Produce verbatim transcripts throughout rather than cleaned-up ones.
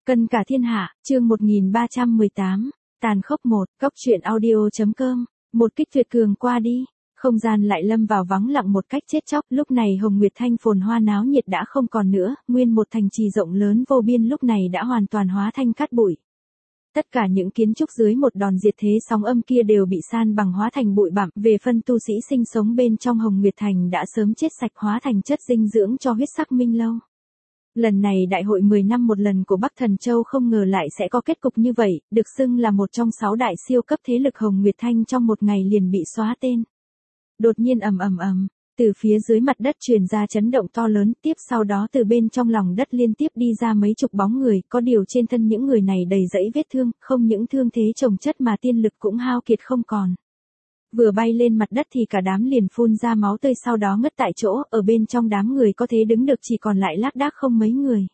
Cân cả thiên hạ, chương một nghìn ba trăm mười tám, tàn khốc một, cốc truyện audio.com, một kích tuyệt cường qua đi, không gian lại lâm vào vắng lặng một cách chết chóc, lúc này Hồng Nguyệt Thanh phồn hoa náo nhiệt đã không còn nữa, nguyên một thành trì rộng lớn vô biên lúc này đã hoàn toàn hóa thành cát bụi. Tất cả những kiến trúc dưới một đòn diệt thế sóng âm kia đều bị san bằng hóa thành bụi bặm, về phân tu sĩ sinh sống bên trong Hồng Nguyệt Thành đã sớm chết sạch hóa thành chất dinh dưỡng cho huyết sắc minh lâu. Lần này đại hội mười năm một lần của Bắc Thần Châu không ngờ lại sẽ có kết cục như vậy, được xưng là một trong sáu đại siêu cấp thế lực Hồng Nguyệt Thanh trong một ngày liền bị xóa tên. Đột nhiên ầm ầm ầm, từ phía dưới mặt đất truyền ra chấn động to lớn, tiếp sau đó từ bên trong lòng đất liên tiếp đi ra mấy chục bóng người, có điều trên thân những người này đầy dẫy vết thương, không những thương thế chồng chất mà tiên lực cũng hao kiệt không còn. Vừa bay lên mặt đất thì cả đám liền phun ra máu tươi sau đó ngất tại chỗ, ở bên trong đám người có thế đứng được chỉ còn lại lác đác không mấy người.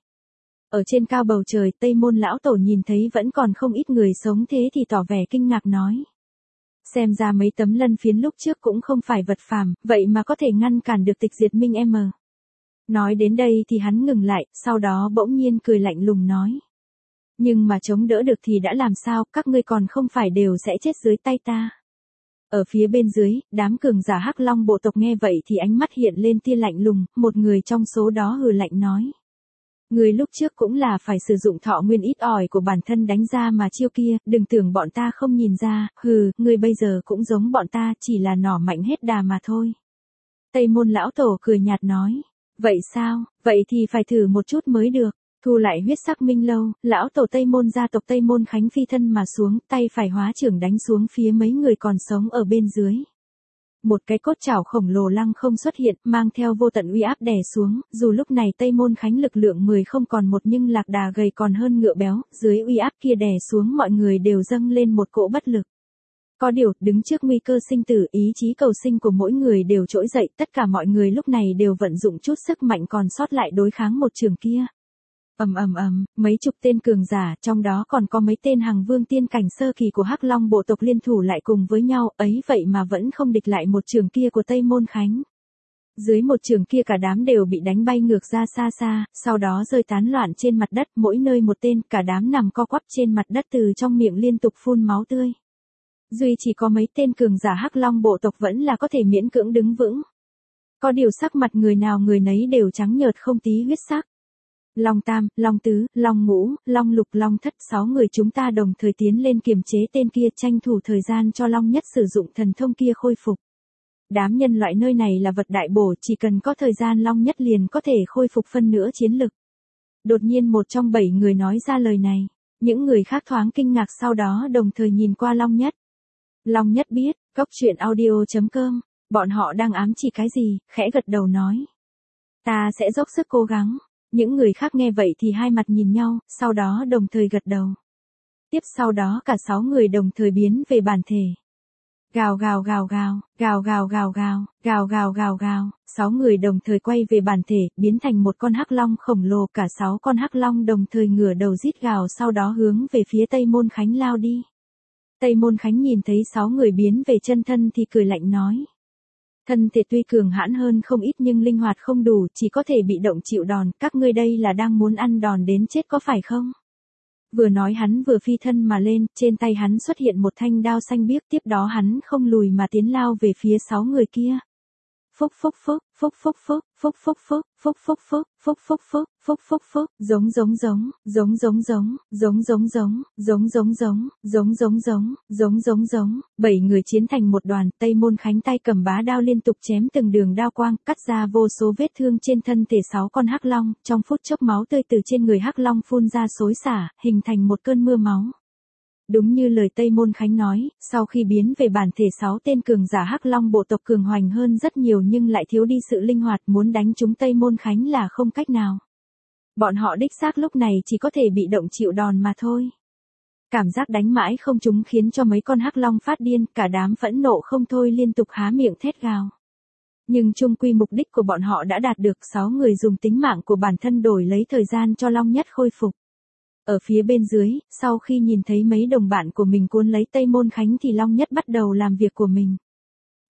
Ở trên cao bầu trời, Tây Môn lão tổ nhìn thấy vẫn còn không ít người sống thế thì tỏ vẻ kinh ngạc nói. Xem ra mấy tấm lân phiến lúc trước cũng không phải vật phàm, vậy mà có thể ngăn cản được tịch diệt minh em. Nói đến đây thì hắn ngừng lại, sau đó bỗng nhiên cười lạnh lùng nói. Nhưng mà chống đỡ được thì đã làm sao, các ngươi còn không phải đều sẽ chết dưới tay ta. Ở phía bên dưới, đám cường giả Hắc Long bộ tộc nghe vậy thì ánh mắt hiện lên tia lạnh lùng, một người trong số đó hừ lạnh nói. Người lúc trước cũng là phải sử dụng thọ nguyên ít ỏi của bản thân đánh ra mà chiêu kia, đừng tưởng bọn ta không nhìn ra, hừ, người bây giờ cũng giống bọn ta, chỉ là nỏ mạnh hết đà mà thôi. Tây Môn lão tổ cười nhạt nói, vậy sao, vậy thì phải thử một chút mới được. Thu lại huyết sắc minh lâu, lão tổ Tây Môn gia tộc Tây Môn Khánh phi thân mà xuống, tay phải hóa trưởng đánh xuống phía mấy người còn sống ở bên dưới. Một cái cốt chảo khổng lồ lăng không xuất hiện, mang theo vô tận uy áp đè xuống, dù lúc này Tây Môn Khánh lực lượng mười không còn một nhưng lạc đà gầy còn hơn ngựa béo, dưới uy áp kia đè xuống mọi người đều dâng lên một cỗ bất lực. Có điều, đứng trước nguy cơ sinh tử, ý chí cầu sinh của mỗi người đều trỗi dậy, tất cả mọi người lúc này đều vận dụng chút sức mạnh còn sót lại đối kháng một trường kia. Ầm ầm ầm, mấy chục tên cường giả, trong đó còn có mấy tên hàng vương tiên cảnh sơ kỳ của Hắc Long bộ tộc liên thủ lại cùng với nhau, ấy vậy mà vẫn không địch lại một trường kia của Tây Môn Khánh. Dưới một trường kia cả đám đều bị đánh bay ngược ra xa xa, sau đó rơi tán loạn trên mặt đất, mỗi nơi một tên, cả đám nằm co quắp trên mặt đất từ trong miệng liên tục phun máu tươi. Duy chỉ có mấy tên cường giả Hắc Long bộ tộc vẫn là có thể miễn cưỡng đứng vững. Có điều sắc mặt người nào người nấy đều trắng nhợt không tí huyết sắc. Long Tam, Long Tứ, Long Ngũ, Long Lục, Long Thất, sáu người chúng ta đồng thời tiến lên kiềm chế tên kia, tranh thủ thời gian cho Long Nhất sử dụng thần thông kia khôi phục. Đám nhân loại nơi này là vật đại bổ, chỉ cần có thời gian Long Nhất liền có thể khôi phục phân nửa chiến lực. Đột nhiên một trong bảy người nói ra lời này, những người khác thoáng kinh ngạc sau đó đồng thời nhìn qua Long Nhất. Long Nhất biết, cốc truyện audio.com, bọn họ đang ám chỉ cái gì, khẽ gật đầu nói. Ta sẽ dốc sức cố gắng. Những người khác nghe vậy thì hai mặt nhìn nhau, sau đó đồng thời gật đầu. Tiếp sau đó cả sáu người đồng thời biến về bản thể. Gào gào gào gào, gào gào gào gào, gào gào gào gào, sáu người đồng thời quay về bản thể, biến thành một con hắc long khổng lồ, cả sáu con hắc long đồng thời ngửa đầu rít gào sau đó hướng về phía Tây Môn Khánh lao đi. Tây Môn Khánh nhìn thấy sáu người biến về chân thân thì cười lạnh nói. Thân thể tuy cường hãn hơn không ít nhưng linh hoạt không đủ, chỉ có thể bị động chịu đòn, các ngươi đây là đang muốn ăn đòn đến chết có phải không? Vừa nói hắn vừa phi thân mà lên, trên tay hắn xuất hiện một thanh đao xanh biếc, tiếp đó hắn không lùi mà tiến lao về phía sáu người kia. Phúc phúc phúc, phúc phúc phúc, phúc phúc phúc, phúc phúc phúc, phúc phúc phúc, phúc phúc phúc, giống giống giống, giống giống giống, giống giống giống, giống giống giống, giống giống giống, giống giống giống, bảy người chiến thành một đoàn, Tây Môn Khánh tay cầm bá đao liên tục chém từng đường đao quang, cắt ra vô số vết thương trên thân thể sáu con hắc long, trong phút chốc máu tươi từ trên người hắc long phun ra xối xả, hình thành một cơn mưa máu. Đúng như lời Tây Môn Khánh nói, sau khi biến về bản thể sáu tên cường giả Hắc Long bộ tộc cường hoành hơn rất nhiều nhưng lại thiếu đi sự linh hoạt, muốn đánh trúng Tây Môn Khánh là không cách nào. Bọn họ đích xác lúc này chỉ có thể bị động chịu đòn mà thôi. Cảm giác đánh mãi không trúng khiến cho mấy con Hắc Long phát điên, cả đám phẫn nộ không thôi liên tục há miệng thét gào. Nhưng chung quy mục đích của bọn họ đã đạt được, sáu người dùng tính mạng của bản thân đổi lấy thời gian cho Long Nhất khôi phục. Ở phía bên dưới, sau khi nhìn thấy mấy đồng bạn của mình cuốn lấy Tây Môn Khánh thì Long Nhất bắt đầu làm việc của mình.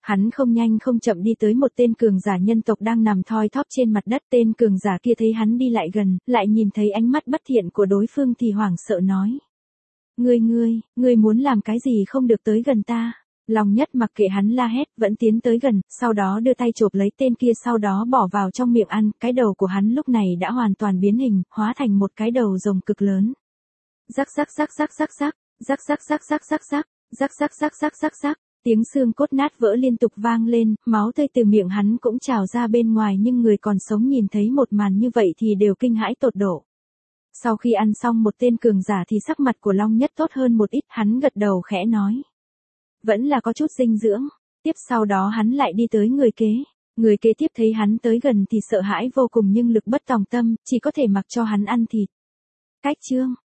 Hắn không nhanh không chậm đi tới một tên cường giả nhân tộc đang nằm thoi thóp trên mặt đất. Tên cường giả kia thấy hắn đi lại gần, lại nhìn thấy ánh mắt bất thiện của đối phương thì hoảng sợ nói. Ngươi ngươi, ngươi muốn làm cái gì không được tới gần ta. Long Nhất mặc kệ hắn la hét, vẫn tiến tới gần, sau đó đưa tay chộp lấy tên kia sau đó bỏ vào trong miệng ăn. Cái đầu của hắn lúc này đã hoàn toàn biến hình, hóa thành một cái đầu rồng cực lớn. Rắc rắc rắc rắc rắc rắc, rắc rắc rắc rắc rắc rắc, rắc rắc rắc rắc rắc rắc. Tiếng xương cốt nát vỡ liên tục vang lên, máu tươi từ miệng hắn cũng trào ra bên ngoài, nhưng người còn sống nhìn thấy một màn như vậy thì đều kinh hãi tột độ. Sau khi ăn xong một tên cường giả thì sắc mặt của Long Nhất tốt hơn một ít, hắn gật đầu khẽ nói. Vẫn là có chút dinh dưỡng. Tiếp sau đó hắn lại đi tới người kế. Người kế tiếp thấy hắn tới gần thì sợ hãi vô cùng nhưng lực bất tòng tâm, chỉ có thể mặc cho hắn ăn thịt. Cách chương